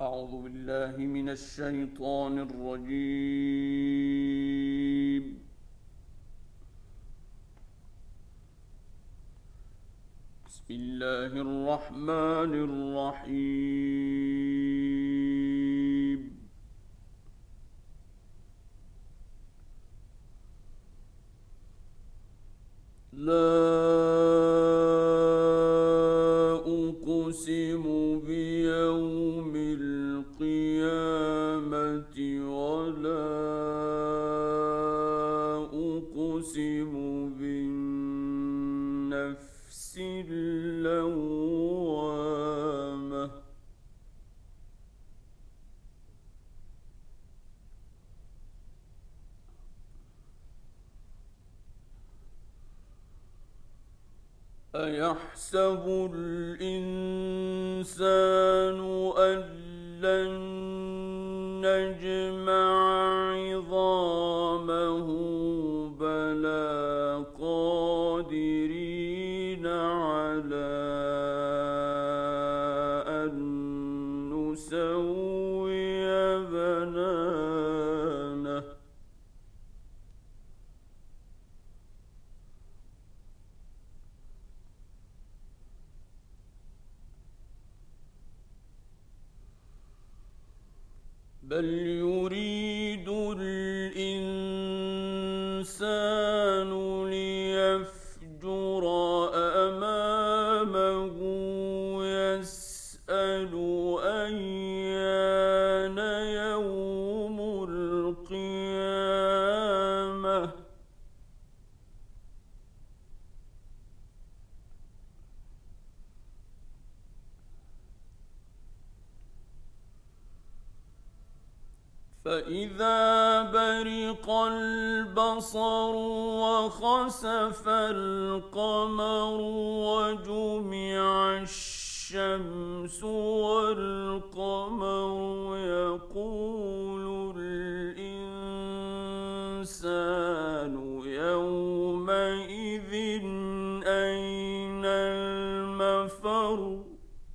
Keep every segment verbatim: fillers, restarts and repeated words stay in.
أعوذ بالله من الشيطان الرجيم. بسم الله الرحمن الرحيم. لا أقسم بيوم القيامة ولا أقسم بالنفس اللوامة. أيحسب الإنسان أن لن نجمع عظامه بلى قادرين على أن نسوي بنانه. بل يريد الإنسان ليفجر أمامه يسأل أيان يوم القيامة. فإذا برق البصر وخسف القمر وجمع الشمس والقمر يقول الإنسان يومئذ أين المفر.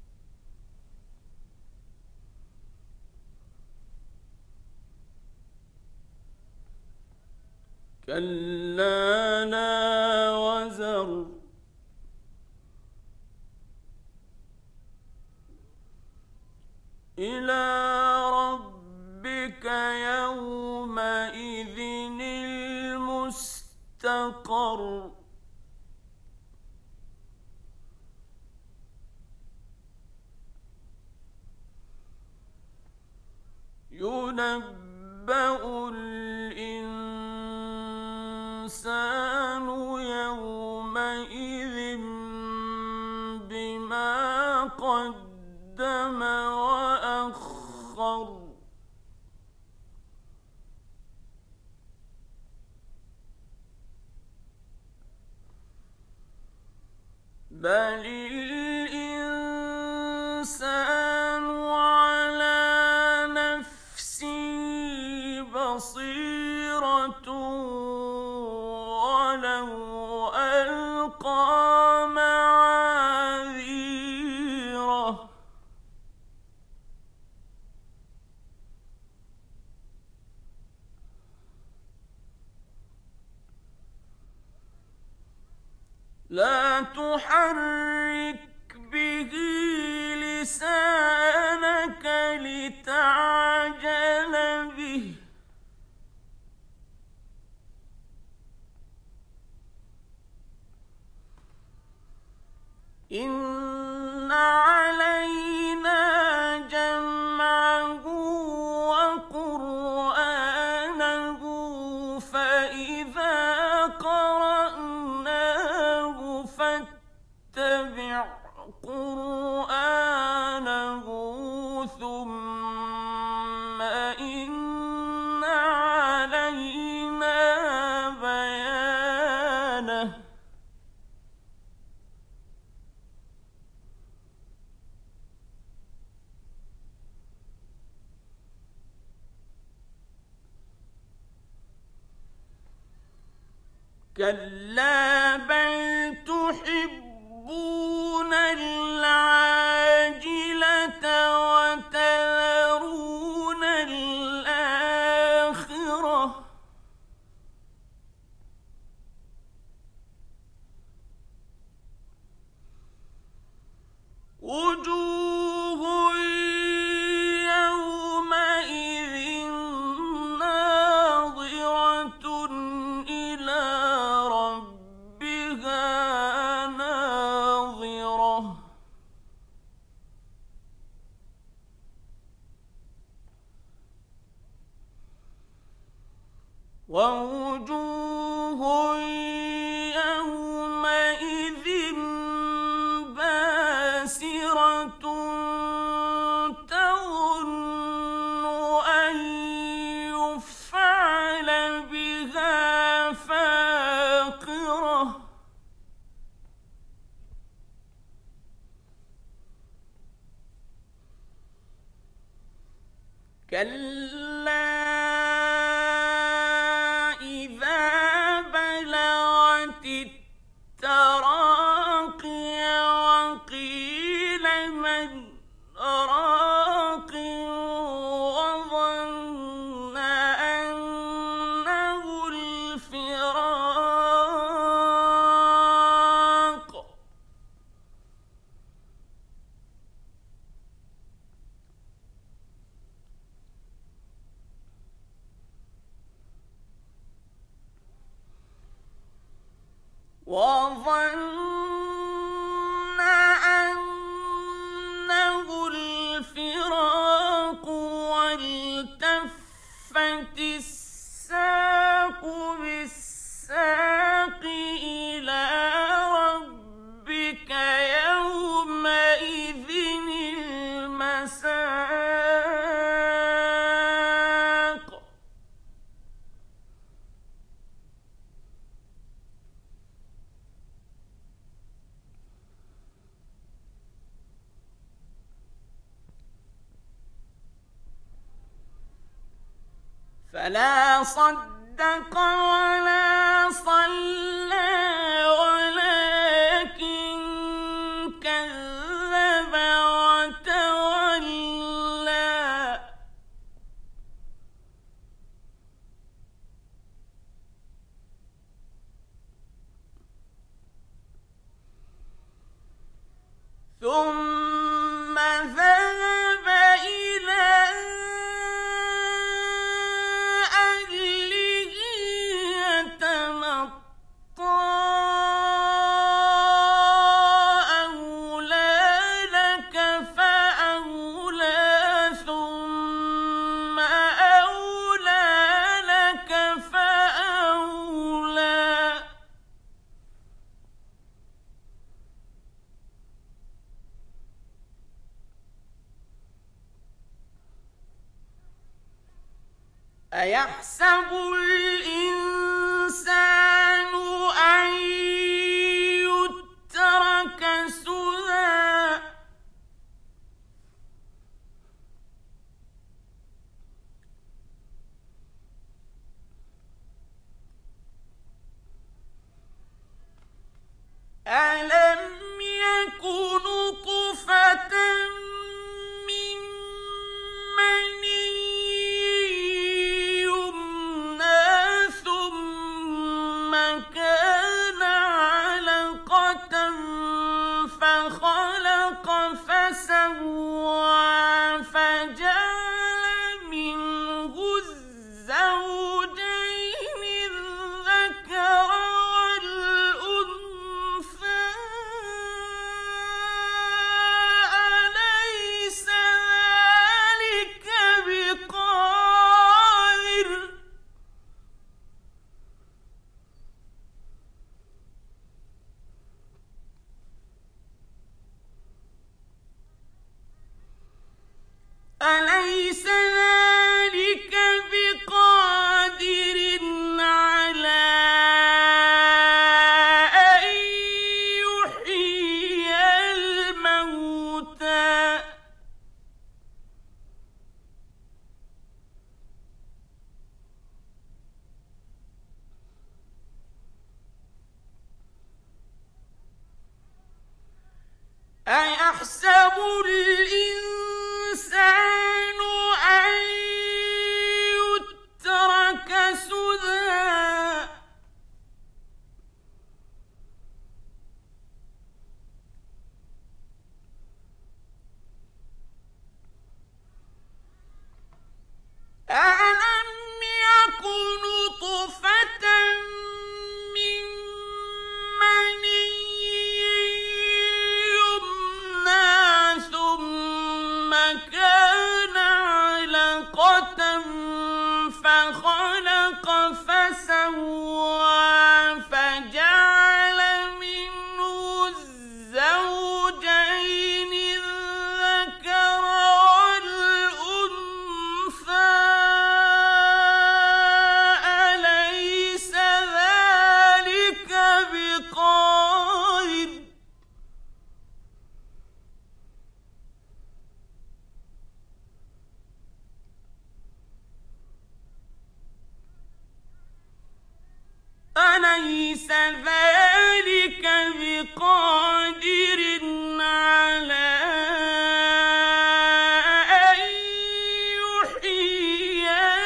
كلا لا وزر. إلى ربك يومئذ المستقر. ينبأ الإنسان يومئذ بما قدم وأخر. بل الإنسان على نفسه بصيرة ولو ألقى معاذيره. لا تحرك به لسانك لتعجل به. إن علينا جمعه وقرآنه فإذا قرأناه فاتبع قرآنه ثم إن علينا بيانه. كلا بل تحبون العاجلة وتذرون ووجوه يومئذ باسرة تظن أن يفعل بها فاقرة كلا إذا بلغت التراقي وقيل من راق وظن أنه الفراق وظن أنه الفراق والتفت الساق بالساق إلى ربك يومئذ المساق فلا صدق ولا صلى ولكن كذب وتولى ثم ذهب إلى أهله يتمطى أولى لك فأولى ثم أولى لك فأولى أيحسب الإنسان أن يترك سدى ألم يك نطفة من مني يمنى ثم كان علقة فخلق فسوى فجعل منه الزوجين الذكر والأنثى أليس ذلك بقادر أليس ذلك بقادر على أن يحيي الموتى أيحسب الإنسان أن يترك سدى ألم يك نطفة من مني يمنى ثم أليس ذلك بقادر على أن يحيي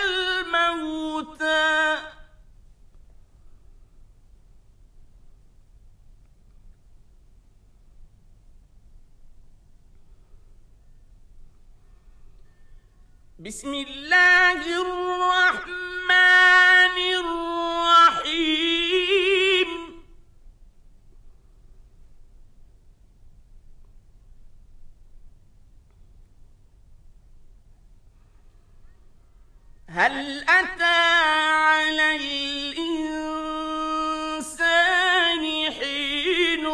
الموتى بسم الله الرحمن الرحيم هل أتى على الإنسان حين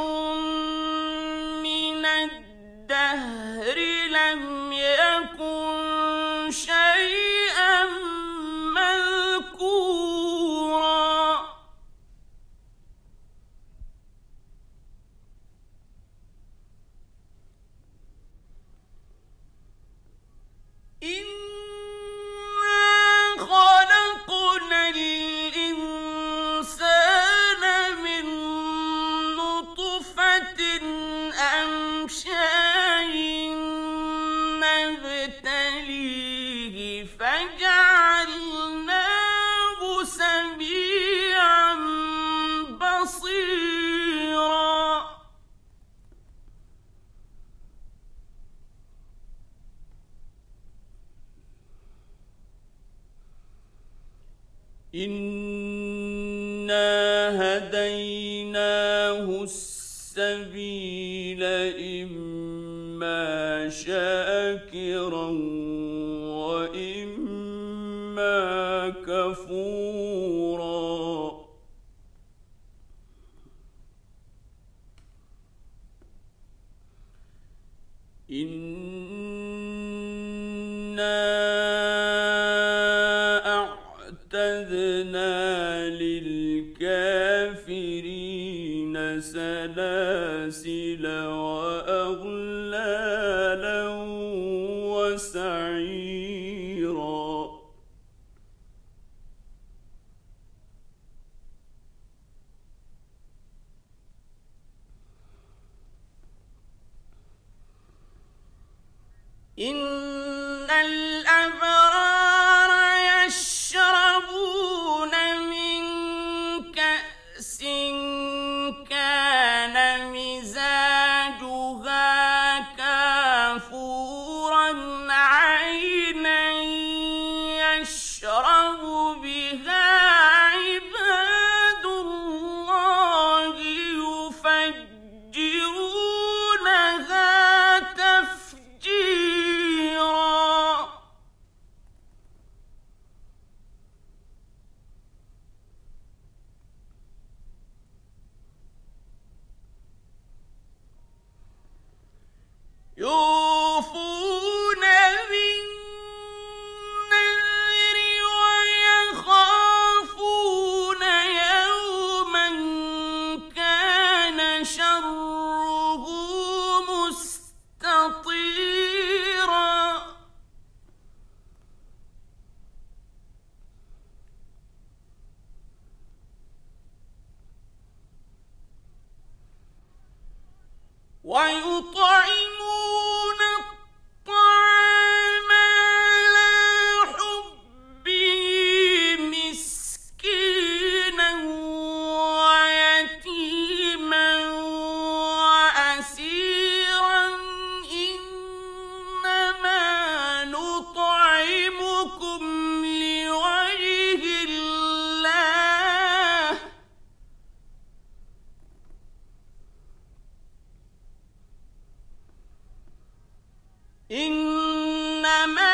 من الدهر لم يكن شيئا مذكورا إنا خلقنا الإنسان من نطفة أمشاج نبتليه فجعلناه سميعا بصيرا إنا هديناه السبيل إما شاكرا وإما كفورا إنا أعتدنا للكافرين سلاسل وأغلالا وسعيرا إن الأبرار يشربون من كأس كان مزاجها كافورا عينا يشرب بها عباد الله يفجرونها تفجيرا يوفون بالنذر ويخافون يوما كان شره مستطيرا ويطعمون الطعام على حبه مسكينا ويتيما وأسيرا إنما نطعمكم لوجه الله إنما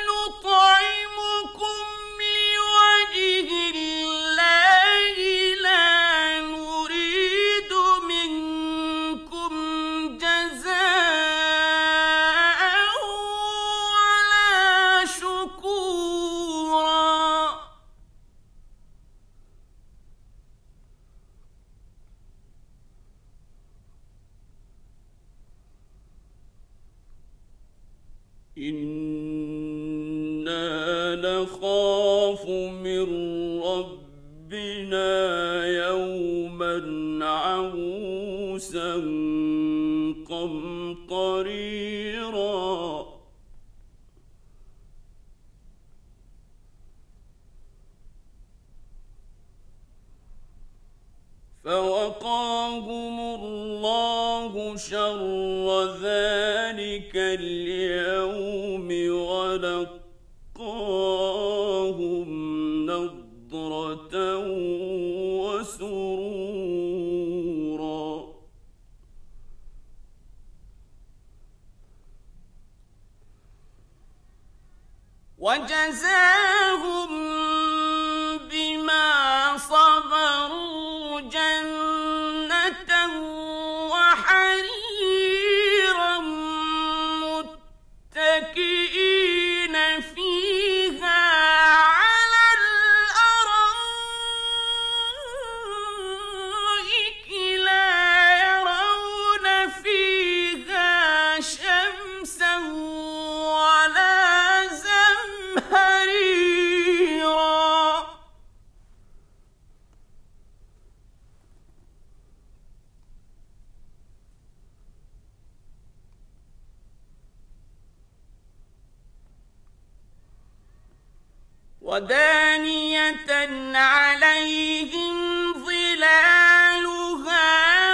نطعمكم لوجه الله لا نريد منكم جزاء ولا شكورا إنا نخاف من ربنا يوما عروسا قمطريرا فوقاهم الله شر ذلك اليوم ولقاهم نضرة وسرورا وجزاهم بما صبروا جنة وحريرا متكئين فيها على الأرائك لا يرون فيها شمسا ولا زمهريرا ودانية عليهم ظلالها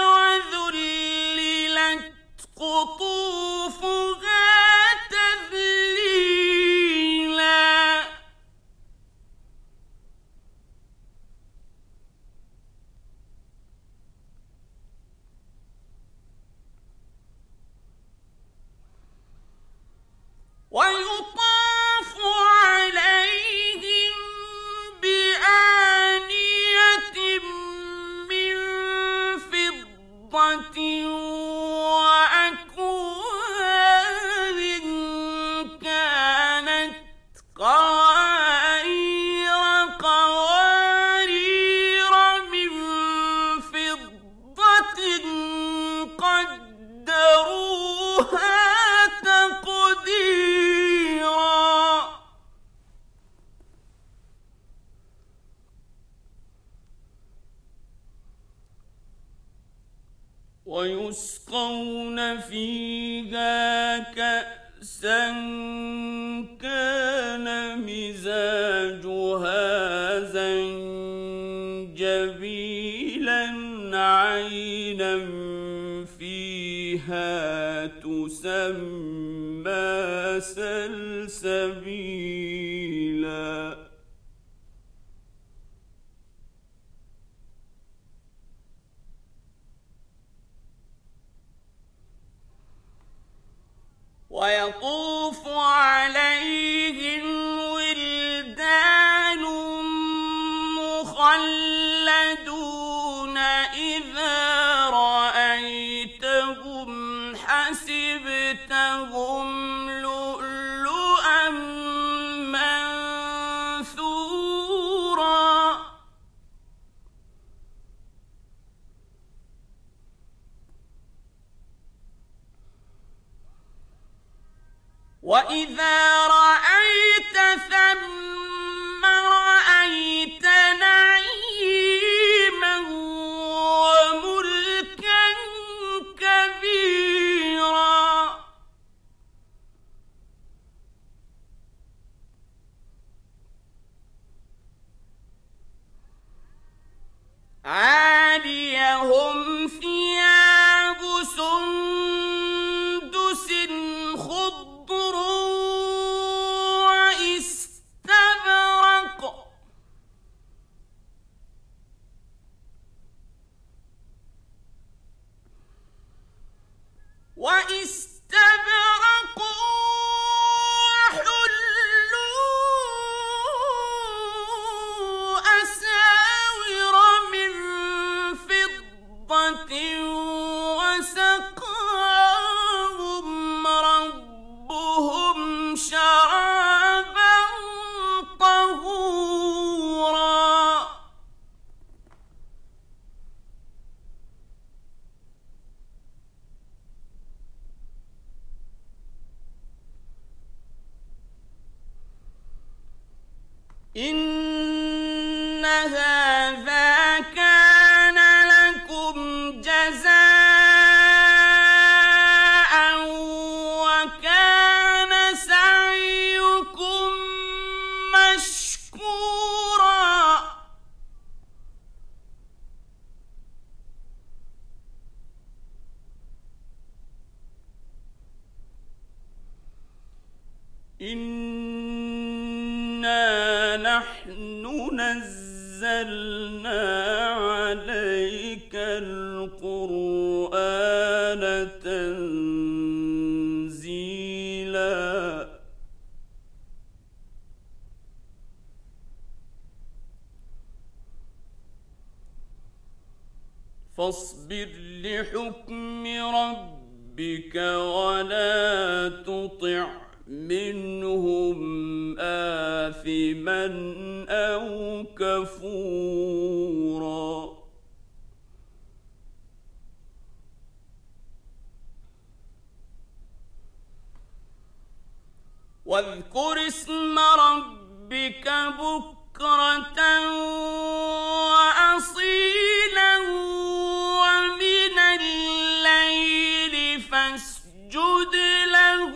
وذللت قطوفها تذليلا ويطاف عليهم بآنية من فضة وأكواب كانت قوارير قوارير من فضة قدروها تقديرا ويسقون فيها كأسا كان مزاجها زنجبيلا عينا فيها تسمى سلسبيلا ويطوف عليهم ولدان مخلدون إذا رأيتهم حسبتهم لؤلؤا منثورا وإذا رأيت ثم رأيت نعيما وملكا كبيرا عاليهم ثياب سندس خضر واستبرق واستبرق وحلوا أساور من فضة وسقاهم ربهم شرابا طهورا إن هذا كان لكم جزاء إنا نحن نزلنا عليك القرآن تنزيلا فاصبر لحكم ربك ولا تطع منهم آثما أو كفورا واذكر اسم ربك بكرة وأصيلا ومن الليل فاسجد له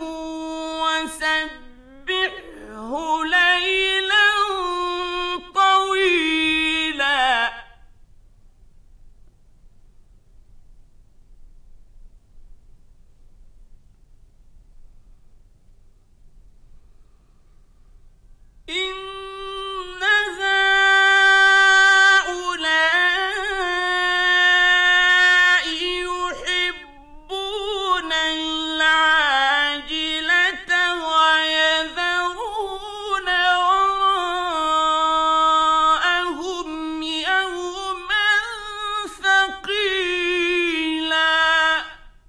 وسبحه ليلا طويلا إن هؤلاء يحبون العاجلة ويذرون وراءهم يوما ثقيلا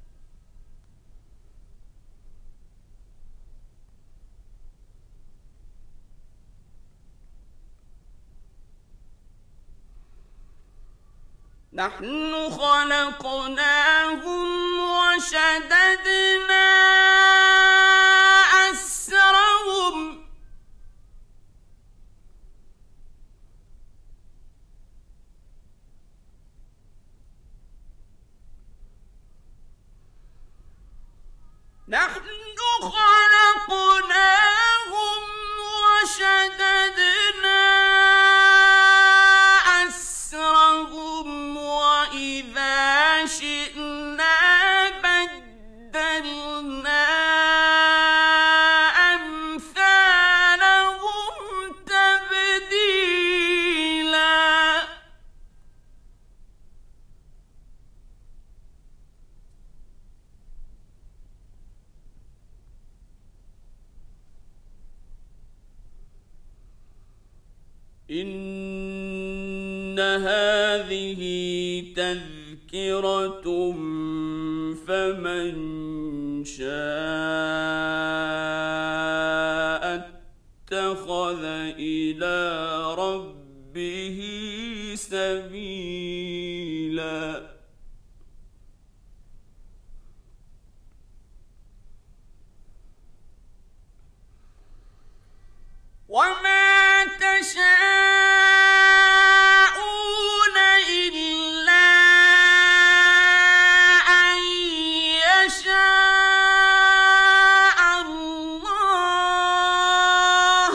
نحن خلقناهم وشددنا أسرهم نحن خلقناهم وشددنا أسرهم وإذا شئنا بدلنا أمثالهم تبديلا إن هذه تذكرة فمن شاء اتخذ إلى ربه سبيلا وما تشاءون إلا أن يشاء الله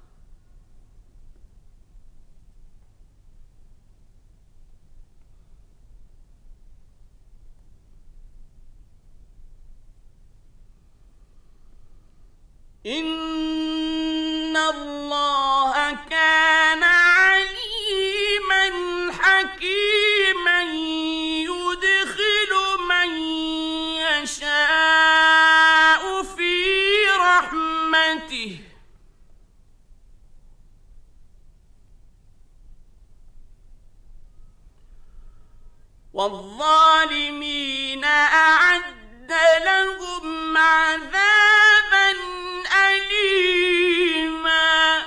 إن الله كان عليما حكيما يدخل من يشاء في رحمته والظالمين أعد لهم عذابا أليما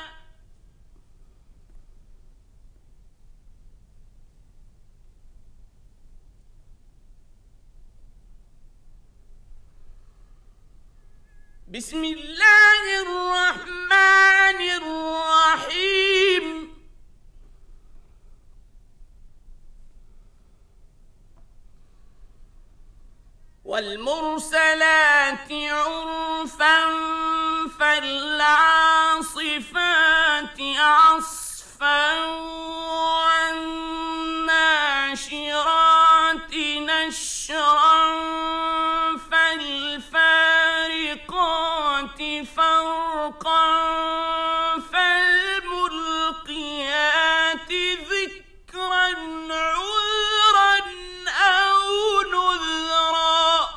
بسم الله الرحمن الرحيم والمرسلات عرفا فالعاصفات عصفا والناشرات نشرا فالفارقات فرقا فالملقيات ذكرا عذرا أو نذرا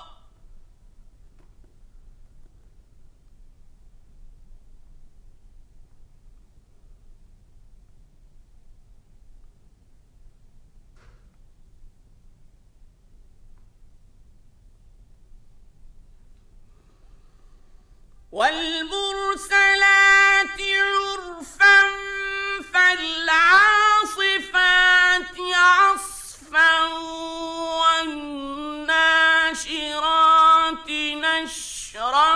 والمرسلات عرفا فالعاصفات عصفا والناشرات نشرا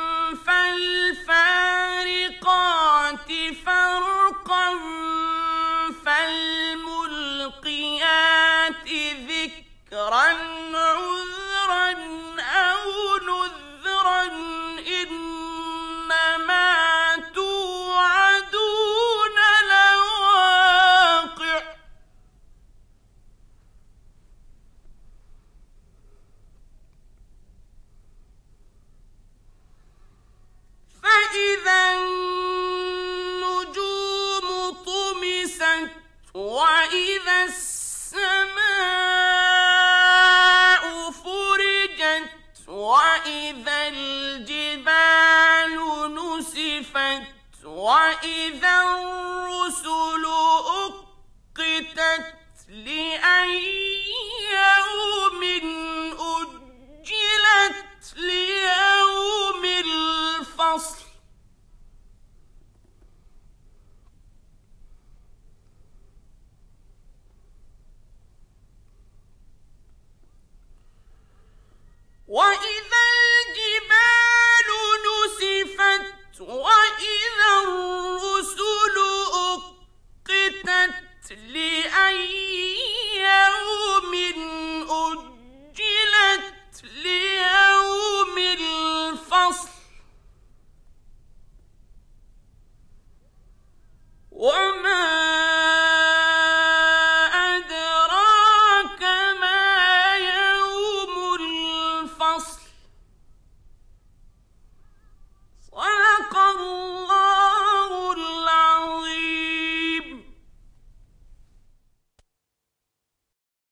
فالفارقات فرقا فالملقيات ذكرا عذرا أو نذرا إنما توعدون لواقع فإذا النجوم طمست وإذا السماء فرجت وإذا الجبال نسفت وإذا الرسل أقتت لأي